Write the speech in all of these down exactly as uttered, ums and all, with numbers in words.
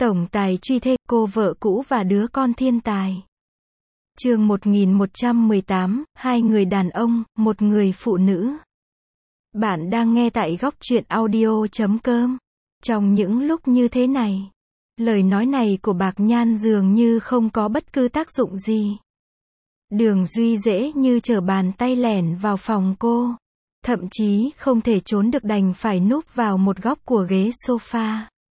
Tổng tài truy thê, cô vợ cũ và đứa con thiên tài. Chương một nghìn một trăm mười tám, hai người đàn ông, một người phụ nữ. Bạn đang nghe tại góc truyện audio chấm com. Trong những lúc như thế này, lời nói này của Bạc Nhan dường như không có bất cứ tác dụng gì. Đường Duy dễ như trở bàn tay lẻn vào phòng cô. Thậm chí không thể trốn được, đành phải núp vào một góc của ghế sofa.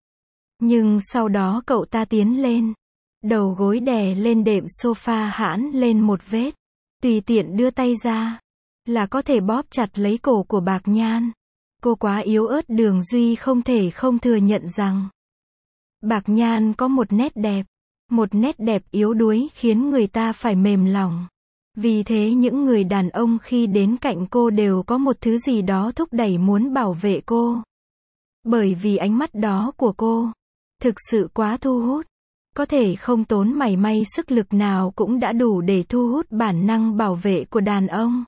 Nhưng sau đó cậu ta tiến lên, đầu gối đè lên đệm sofa, hãn lên một vết, tùy tiện đưa tay ra, là có thể bóp chặt lấy cổ của Bạc Nhan. Cô quá yếu ớt, Đường Duy không thể không thừa nhận rằng Bạc Nhan có một nét đẹp, một nét đẹp yếu đuối khiến người ta phải mềm lòng. Vì thế những người đàn ông khi đến cạnh cô đều có một thứ gì đó thúc đẩy muốn bảo vệ cô. Bởi vì ánh mắt đó của cô thực sự quá thu hút, có thể không tốn mảy may sức lực nào cũng đã đủ để thu hút bản năng bảo vệ của đàn ông.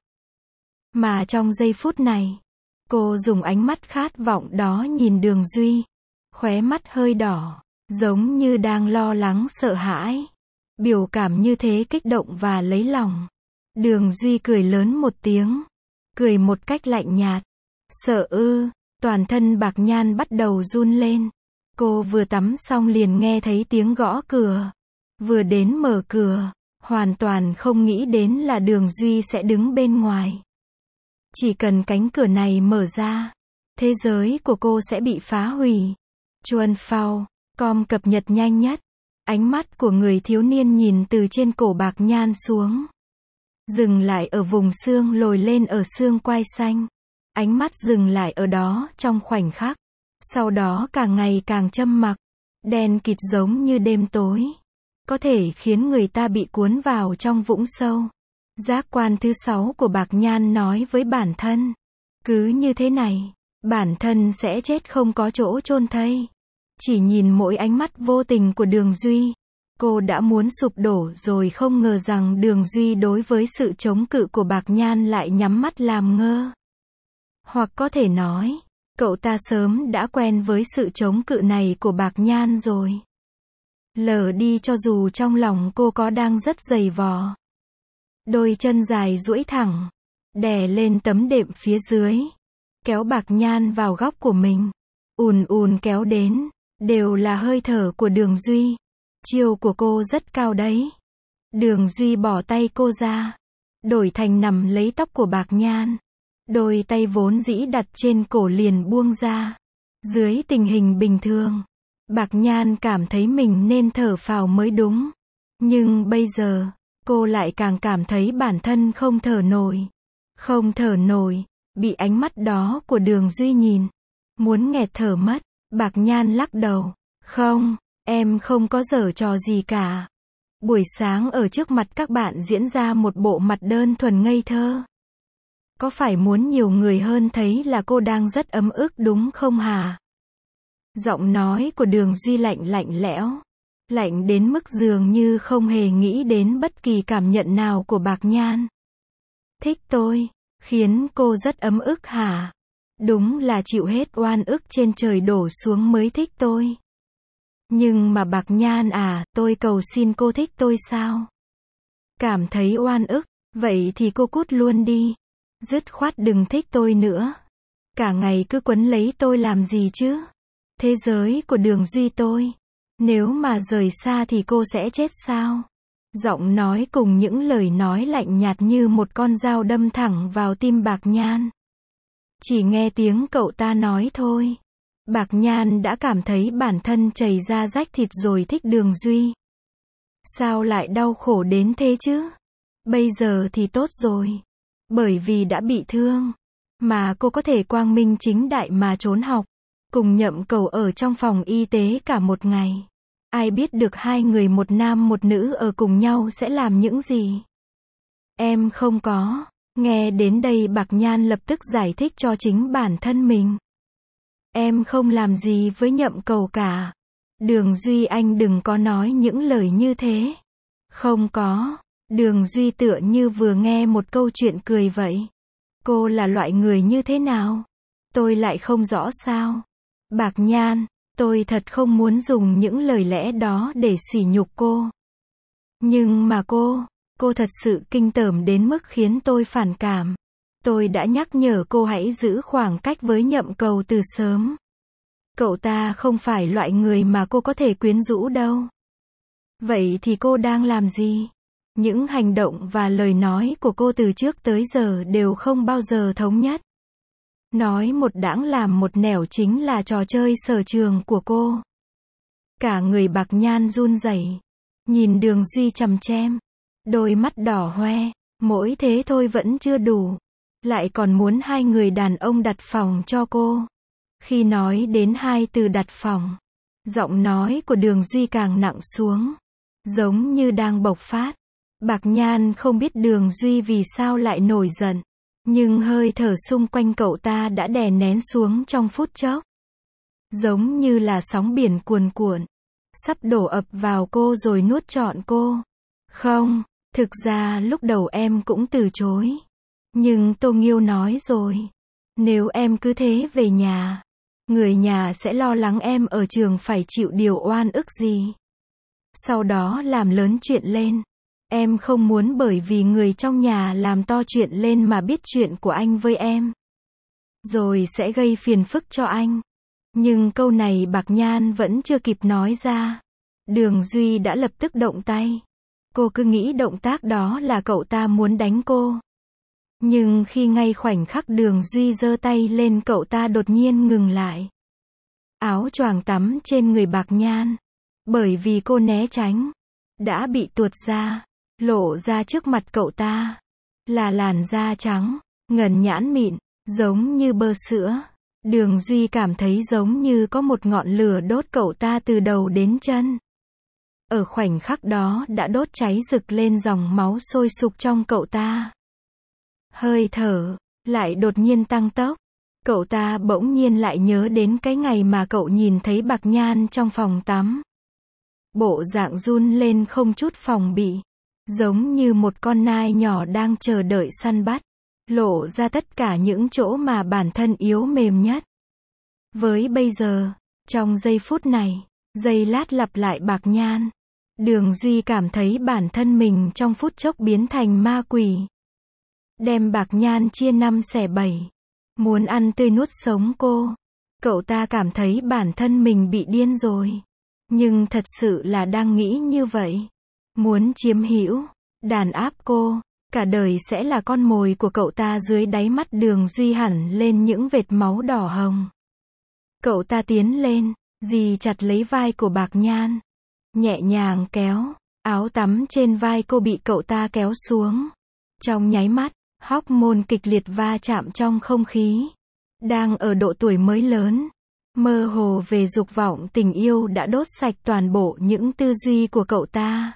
Mà trong giây phút này, cô dùng ánh mắt khát vọng đó nhìn Đường Duy, khóe mắt hơi đỏ, giống như đang lo lắng sợ hãi. Biểu cảm như thế kích động và lấy lòng. Đường Duy cười lớn một tiếng, cười một cách lạnh nhạt. Sợ ư? Toàn thân Bạc Nhan bắt đầu run lên. Cô vừa tắm xong liền nghe thấy tiếng gõ cửa. Vừa đến mở cửa, hoàn toàn không nghĩ đến là Đường Duy sẽ đứng bên ngoài. Chỉ cần cánh cửa này mở ra, thế giới của cô sẽ bị phá hủy. Chuan Phao com cập nhật nhanh nhất. Ánh mắt của người thiếu niên nhìn từ trên cổ Bạc Nhan xuống, dừng lại ở vùng xương lồi lên ở xương quai xanh. Ánh mắt dừng lại ở đó trong khoảnh khắc, sau đó càng ngày càng châm mặc, đen kịt giống như đêm tối, có thể khiến người ta bị cuốn vào trong vũng sâu. Giác quan thứ sáu của Bạc Nhan nói với bản thân, cứ như thế này, bản thân sẽ chết không có chỗ chôn thây. Chỉ nhìn mỗi ánh mắt vô tình của Đường Duy, cô đã muốn sụp đổ rồi, không ngờ rằng Đường Duy đối với sự chống cự của Bạc Nhan lại nhắm mắt làm ngơ. Hoặc có thể nói, cậu ta sớm đã quen với sự chống cự này của Bạc Nhan rồi. Lờ đi cho dù trong lòng cô có đang rất dày vò. Đôi chân dài duỗi thẳng, đè lên tấm đệm phía dưới, kéo Bạc Nhan vào góc của mình. Ùn ùn kéo đến, đều là hơi thở của Đường Duy. Chiều của cô rất cao đấy. Đường Duy bỏ tay cô ra, đổi thành nằm lấy tóc của Bạc Nhan. Đôi tay vốn dĩ đặt trên cổ liền buông ra. Dưới tình hình bình thường, Bạc Nhan cảm thấy mình nên thở phào mới đúng. Nhưng bây giờ, cô lại càng cảm thấy bản thân không thở nổi. Không thở nổi, bị ánh mắt đó của Đường Duy nhìn, muốn nghẹt thở mất. Bạc Nhan lắc đầu, không, em không có giở trò gì cả. Buổi sáng ở trước mặt các bạn diễn ra một bộ mặt đơn thuần ngây thơ. Có phải muốn nhiều người hơn thấy là cô đang rất ấm ức đúng không hả? Giọng nói của Đường Duy lạnh lạnh lẽo, lạnh đến mức dường như không hề nghĩ đến bất kỳ cảm nhận nào của Bạc Nhan. Thích tôi, khiến cô rất ấm ức hả? Đúng là chịu hết oan ức trên trời đổ xuống mới thích tôi. Nhưng mà Bạc Nhan à, tôi cầu xin cô thích tôi sao? Cảm thấy oan ức, vậy thì cô cút luôn đi. Dứt khoát đừng thích tôi nữa. Cả ngày cứ quấn lấy tôi làm gì chứ? Thế giới của Đường Duy tôi, nếu mà rời xa thì cô sẽ chết sao? Giọng nói cùng những lời nói lạnh nhạt như một con dao đâm thẳng vào tim Bạc Nhan. Chỉ nghe tiếng cậu ta nói thôi, Bạc Nhan đã cảm thấy bản thân chảy ra rách thịt rồi. Thích Đường Duy, sao lại đau khổ đến thế chứ? Bây giờ thì tốt rồi, bởi vì đã bị thương, mà cô có thể quang minh chính đại mà trốn học, cùng Nhậm Cầu ở trong phòng y tế cả một ngày. Ai biết được hai người một nam một nữ ở cùng nhau sẽ làm những gì? Em không có. Nghe đến đây Bạc Nhan lập tức giải thích cho chính bản thân mình. Em không làm gì với Nhậm Cầu cả. Đường Duy anh đừng có nói những lời như thế. Không có. Đường Duy tựa như vừa nghe một câu chuyện cười vậy. Cô là loại người như thế nào? Tôi lại không rõ sao? Bạc Nhan, Tôi thật không muốn dùng những lời lẽ đó để sỉ nhục cô. Nhưng mà cô, cô thật sự kinh tởm đến mức khiến tôi phản cảm. Tôi đã nhắc nhở cô hãy giữ khoảng cách với Nhậm Cầu từ sớm. Cậu ta không phải loại người mà cô có thể quyến rũ đâu. Vậy thì cô đang làm gì? Những hành động và lời nói của cô từ trước tới giờ đều không bao giờ thống nhất. Nói một đãng làm một nẻo chính là trò chơi sở trường của cô. Cả người Bạc Nhan run rẩy, nhìn Đường Duy chằm chằm, đôi mắt đỏ hoe, mỗi thế thôi vẫn chưa đủ, lại còn muốn hai người đàn ông đặt phòng cho cô. Khi nói đến hai từ đặt phòng, giọng nói của Đường Duy càng nặng xuống, giống như đang bộc phát. Bạc Nhan không biết Đường Duy vì sao lại nổi giận, nhưng hơi thở xung quanh cậu ta đã đè nén xuống trong phút chốc. Giống như là sóng biển cuồn cuộn, sắp đổ ập vào cô rồi nuốt trọn cô. Không, thực ra lúc đầu em cũng từ chối. Nhưng Tô Nghiêu nói rồi, nếu em cứ thế về nhà, người nhà sẽ lo lắng em ở trường phải chịu điều oan ức gì. Sau đó làm lớn chuyện lên. Em không muốn bởi vì người trong nhà làm to chuyện lên mà biết chuyện của anh với em, rồi sẽ gây phiền phức cho anh. Nhưng câu này Bạc Nhan vẫn chưa kịp nói ra, Đường Duy đã lập tức động tay. Cô cứ nghĩ động tác đó là cậu ta muốn đánh cô. Nhưng khi ngay khoảnh khắc Đường Duy giơ tay lên, cậu ta đột nhiên ngừng lại. Áo choàng tắm trên người Bạc Nhan, bởi vì cô né tránh, đã bị tuột ra, lộ ra trước mặt cậu ta là làn da trắng, ngần nhãn mịn, giống như bơ sữa. Đường Duy cảm thấy giống như có một ngọn lửa đốt cậu ta từ đầu đến chân. Ở khoảnh khắc đó đã đốt cháy rực lên dòng máu sôi sục trong cậu ta. Hơi thở lại đột nhiên tăng tốc. Cậu ta bỗng nhiên lại nhớ đến cái ngày mà cậu nhìn thấy Bạc Nhan trong phòng tắm. Bộ dạng run lên không chút phòng bị, giống như một con nai nhỏ đang chờ đợi săn bắt, lộ ra tất cả những chỗ mà bản thân yếu mềm nhất. Với bây giờ, trong giây phút này, giây lát lặp lại Bạc Nhan, Đường Duy cảm thấy bản thân mình trong phút chốc biến thành ma quỷ. Đem Bạc Nhan chia năm xẻ bảy, muốn ăn tươi nuốt sống cô. Cậu ta cảm thấy bản thân mình bị điên rồi. Nhưng thật sự là đang nghĩ như vậy. Muốn chiếm hữu, đàn áp cô, cả đời sẽ là con mồi của cậu ta. Dưới đáy mắt Đường Duy hẳn lên những vệt máu đỏ hồng. Cậu ta tiến lên, dì chặt lấy vai của Bạc Nhan, nhẹ nhàng kéo, áo tắm trên vai cô bị cậu ta kéo xuống. Trong nháy mắt, hormone kịch liệt va chạm trong không khí. Đang ở độ tuổi mới lớn, mơ hồ về dục vọng tình yêu đã đốt sạch toàn bộ những tư duy của cậu ta.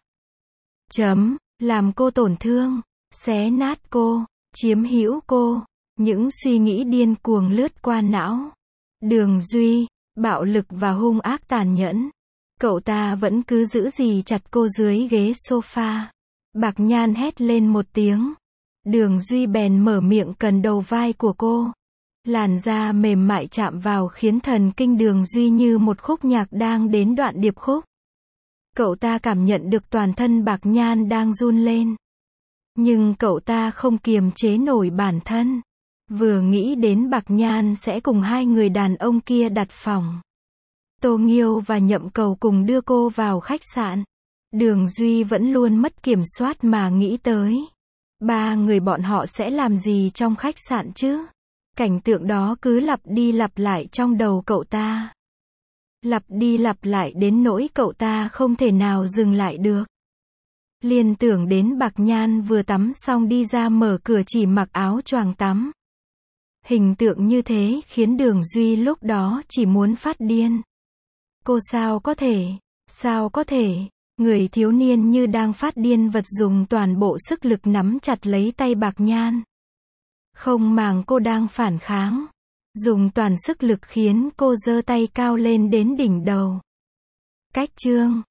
Chấm, làm cô tổn thương, xé nát cô, chiếm hữu cô, những suy nghĩ điên cuồng lướt qua não. Đường Duy, bạo lực và hung ác tàn nhẫn. Cậu ta vẫn cứ giữ gì chặt cô dưới ghế sofa. Bạc Nhan hét lên một tiếng. Đường Duy bèn mở miệng cần đầu vai của cô. Làn da mềm mại chạm vào khiến thần kinh Đường Duy như một khúc nhạc đang đến đoạn điệp khúc. Cậu ta cảm nhận được toàn thân Bạc Nhan đang run lên. Nhưng cậu ta không kiềm chế nổi bản thân. Vừa nghĩ đến Bạc Nhan sẽ cùng hai người đàn ông kia đặt phòng. Tô Nghiêu và Nhậm Cầu cùng đưa cô vào khách sạn. Đường Duy vẫn luôn mất kiểm soát mà nghĩ tới. Ba người bọn họ sẽ làm gì trong khách sạn chứ? Cảnh tượng đó cứ lặp đi lặp lại trong đầu cậu ta. Lặp đi lặp lại đến nỗi cậu ta không thể nào dừng lại được. Liên tưởng đến Bạc Nhan vừa tắm xong đi ra mở cửa chỉ mặc áo choàng tắm. Hình tượng như thế khiến Đường Duy lúc đó chỉ muốn phát điên. Cô sao có thể, sao có thể, người thiếu niên như đang phát điên vật dùng toàn bộ sức lực nắm chặt lấy tay Bạc Nhan. Không màng cô đang phản kháng, dùng toàn sức lực khiến cô giơ tay cao lên đến đỉnh đầu. Cách chương